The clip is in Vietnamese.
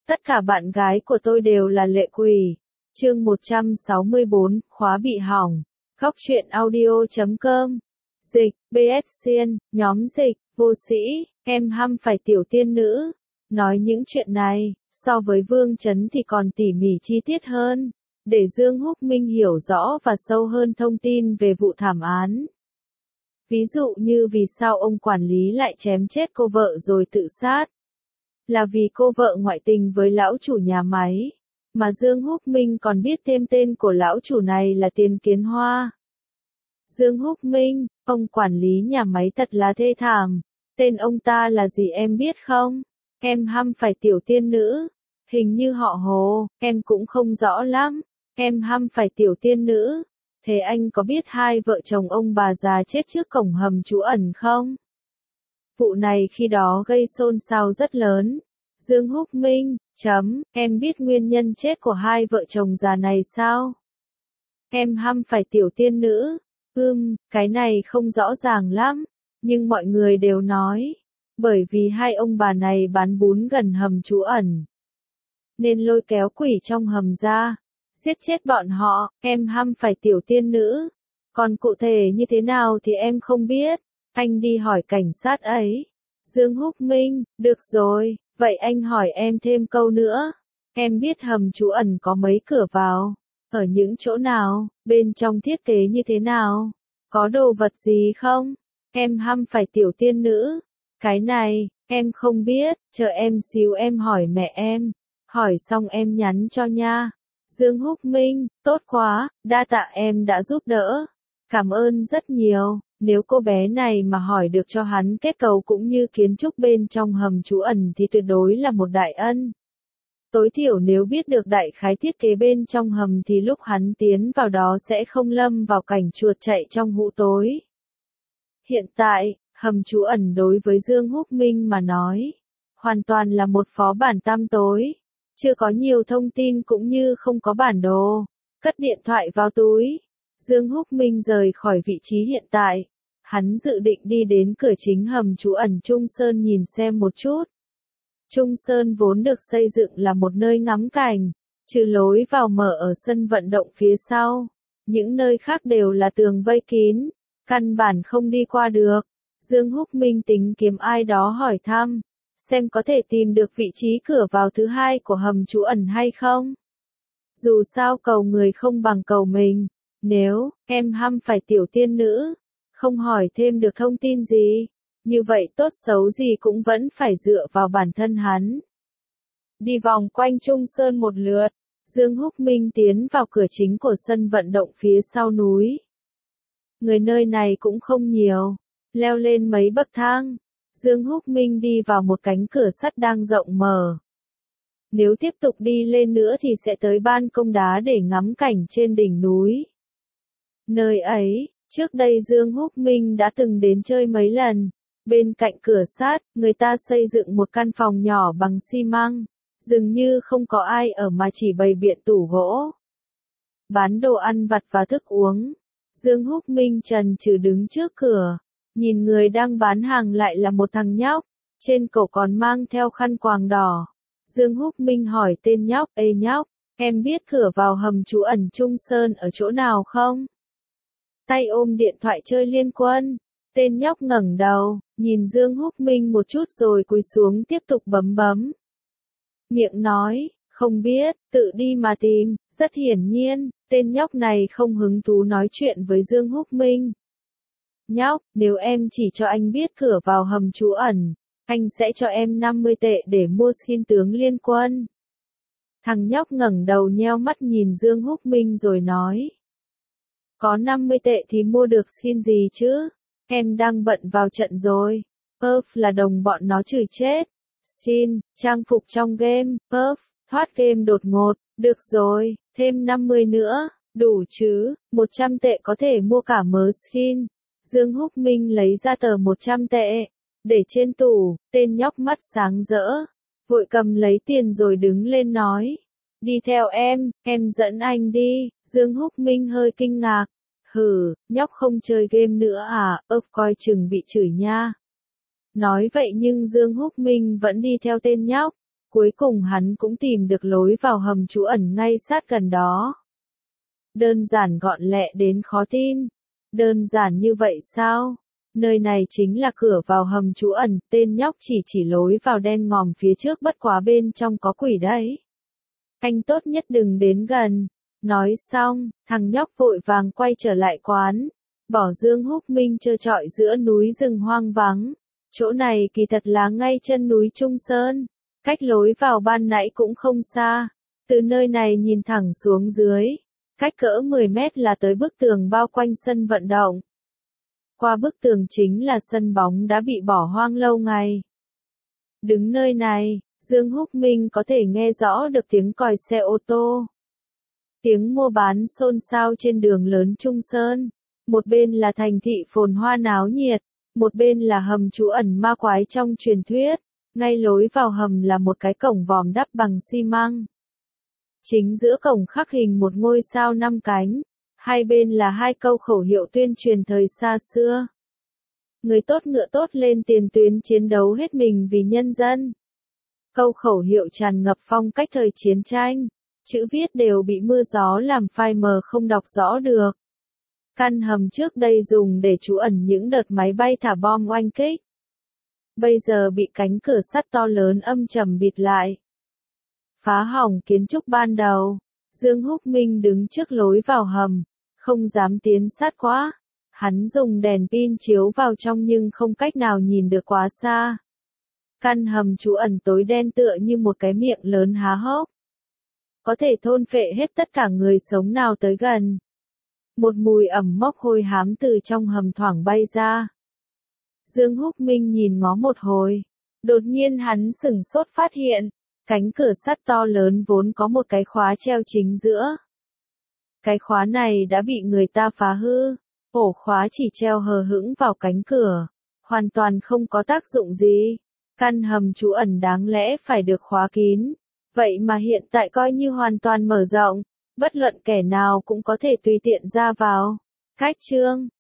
Tất cả bạn gái của tôi đều là lệ quỷ. Chương 164, khóa bị hỏng. Góc truyện audio.com. Dịch, BS Xiên, nhóm dịch, vô sĩ, em hăm phải tiểu tiên nữ. Nói những chuyện này, so với Vương Chấn thì còn tỉ mỉ chi tiết hơn, để Dương Húc Minh hiểu rõ và sâu hơn thông tin về vụ thảm án. Ví dụ như vì sao ông quản lý lại chém chết cô vợ rồi tự sát. Là vì cô vợ ngoại tình với lão chủ nhà máy, mà Dương Húc Minh còn biết thêm tên của lão chủ này là Tiền Kiến Hoa. Dương Húc Minh, ông quản lý nhà máy thật là thê thảm. Tên ông ta là gì em biết không? Em hăm phải tiểu tiên nữ. Hình như họ Hồ, em cũng không rõ lắm. Em hăm phải tiểu tiên nữ. Thế anh có biết hai vợ chồng ông bà già chết trước cổng hầm trú ẩn không? Vụ này khi đó gây xôn xao rất lớn. Dương Húc Minh, em biết nguyên nhân chết của hai vợ chồng già này sao? Em hăm phải tiểu tiên nữ. Cái này không rõ ràng lắm, nhưng mọi người đều nói, bởi vì hai ông bà này bán bún gần hầm trú ẩn, nên lôi kéo quỷ trong hầm ra, giết chết bọn họ. Em hăm phải tiểu tiên nữ. Còn cụ thể như thế nào thì em không biết, anh đi hỏi cảnh sát ấy. Dương Húc Minh, được rồi, vậy anh hỏi em thêm câu nữa. Em biết hầm trú ẩn có mấy cửa vào? Ở những chỗ nào? Bên trong thiết kế như thế nào? Có đồ vật gì không? Em hăm phải tiểu tiên nữ. Cái này, em không biết, chờ em xíu em hỏi mẹ em. Hỏi xong em nhắn cho nha. Dương Húc Minh, tốt quá, đa tạ em đã giúp đỡ. Cảm ơn rất nhiều, nếu cô bé này mà hỏi được cho hắn kết cấu cũng như kiến trúc bên trong hầm trú ẩn thì tuyệt đối là một đại ân. Tối thiểu nếu biết được đại khái thiết kế bên trong hầm thì lúc hắn tiến vào đó sẽ không lâm vào cảnh chuột chạy trong hũ tối. Hiện tại, hầm trú ẩn đối với Dương Húc Minh mà nói, hoàn toàn là một phó bản tăm tối. Chưa có nhiều thông tin cũng như không có bản đồ. Cất điện thoại vào túi. Dương Húc Minh rời khỏi vị trí hiện tại. Hắn dự định đi đến cửa chính hầm trú ẩn Trung Sơn nhìn xem một chút. Trung Sơn vốn được xây dựng là một nơi ngắm cảnh, trừ lối vào mở ở sân vận động phía sau. Những nơi khác đều là tường vây kín, căn bản không đi qua được. Dương Húc Minh tính kiếm ai đó hỏi thăm, xem có thể tìm được vị trí cửa vào thứ hai của hầm trú ẩn hay không. Dù sao cầu người không bằng cầu mình, nếu em hăm phải tiểu tiên nữ, không hỏi thêm được thông tin gì, như vậy tốt xấu gì cũng vẫn phải dựa vào bản thân hắn. Đi vòng quanh Trung Sơn một lượt, Dương Húc Minh tiến vào cửa chính của sân vận động phía sau núi. Người nơi này cũng không nhiều, leo lên mấy bậc thang, Dương Húc Minh đi vào một cánh cửa sắt đang rộng mở. Nếu tiếp tục đi lên nữa thì sẽ tới ban công đá để ngắm cảnh trên đỉnh núi. Nơi ấy, trước đây Dương Húc Minh đã từng đến chơi mấy lần. Bên cạnh cửa sắt, người ta xây dựng một căn phòng nhỏ bằng xi măng, dường như không có ai ở mà chỉ bày biện tủ gỗ. Bán đồ ăn vặt và thức uống. Dương Húc Minh trần trừ đứng trước cửa, nhìn người đang bán hàng lại là một thằng nhóc, trên cổ còn mang theo khăn quàng đỏ. Dương Húc Minh hỏi tên nhóc, ê nhóc, em biết cửa vào hầm trú ẩn Trung Sơn ở chỗ nào không? Tay ôm điện thoại chơi Liên Quân. Tên nhóc ngẩng đầu, nhìn Dương Húc Minh một chút rồi cúi xuống tiếp tục bấm. Miệng nói, không biết, tự đi mà tìm. Rất hiển nhiên, tên nhóc này không hứng thú nói chuyện với Dương Húc Minh. Nhóc, nếu em chỉ cho anh biết cửa vào hầm trú ẩn, anh sẽ cho em 50 tệ để mua skin tướng Liên Quân. Thằng nhóc ngẩng đầu nheo mắt nhìn Dương Húc Minh rồi nói. Có 50 tệ thì mua được skin gì chứ? Em đang bận vào trận rồi. Là đồng bọn nó chửi chết. Skin, trang phục trong game. Thoát game đột ngột. Được rồi, thêm 50 nữa. Đủ chứ, 100 tệ có thể mua cả mớ skin. Dương Húc Minh lấy ra tờ 100 tệ. Để trên tủ, tên nhóc mắt sáng rỡ. Vội cầm lấy tiền rồi đứng lên nói. Đi theo em dẫn anh đi. Dương Húc Minh hơi kinh ngạc. Nhóc không chơi game nữa à? Coi chừng bị chửi nha. Nói vậy nhưng Dương Húc Minh vẫn đi theo tên nhóc. Cuối cùng hắn cũng tìm được lối vào hầm trú ẩn ngay sát gần đó. Đơn giản gọn lẹ đến khó tin. Đơn giản như vậy sao? Nơi này chính là cửa vào hầm trú ẩn, tên nhóc chỉ lối vào đen ngòm phía trước, bất quá bên trong có quỷ đấy. Anh tốt nhất đừng đến gần. Nói xong, thằng nhóc vội vàng quay trở lại quán. Bỏ Dương Húc Minh trơ trọi giữa núi rừng hoang vắng. Chỗ này kỳ thật là ngay chân núi Trung Sơn. Cách lối vào ban nãy cũng không xa. Từ nơi này nhìn thẳng xuống dưới. Cách cỡ 10 mét là tới bức tường bao quanh sân vận động. Qua bức tường chính là sân bóng đã bị bỏ hoang lâu ngày. Đứng nơi này, Dương Húc Minh có thể nghe rõ được tiếng còi xe ô tô. Tiếng mua bán xôn xao trên đường lớn Trung Sơn. Một bên là thành thị phồn hoa náo nhiệt, một bên là hầm trú ẩn ma quái trong truyền thuyết. Ngay lối vào hầm là một cái cổng vòm đắp bằng xi măng. Chính giữa cổng khắc hình một ngôi sao 5 cánh. Hai bên là hai câu khẩu hiệu tuyên truyền thời xa xưa. Người tốt ngựa tốt lên tiền tuyến chiến đấu hết mình vì nhân dân. Câu khẩu hiệu tràn ngập phong cách thời chiến tranh. Chữ viết đều bị mưa gió làm phai mờ không đọc rõ được. Căn hầm trước đây dùng để trú ẩn những đợt máy bay thả bom oanh kích. Bây giờ bị cánh cửa sắt to lớn âm trầm bịt lại. Phá hỏng kiến trúc ban đầu. Dương Húc Minh đứng trước lối vào hầm, không dám tiến sát quá. Hắn dùng đèn pin chiếu vào trong nhưng không cách nào nhìn được quá xa. Căn hầm trú ẩn tối đen tựa như một cái miệng lớn há hốc. Có thể thôn phệ hết tất cả người sống nào tới gần. Một mùi ẩm mốc hôi hám từ trong hầm thoảng bay ra. Dương Húc Minh nhìn ngó một hồi. Đột nhiên hắn sửng sốt phát hiện. Cánh cửa sắt to lớn vốn có một cái khóa treo chính giữa. Cái khóa này đã bị người ta phá hư. Ổ khóa chỉ treo hờ hững vào cánh cửa. Hoàn toàn không có tác dụng gì. Căn hầm trú ẩn đáng lẽ phải được khóa kín. Vậy mà hiện tại coi như hoàn toàn mở rộng. Bất luận kẻ nào cũng có thể tùy tiện ra vào. Cách chương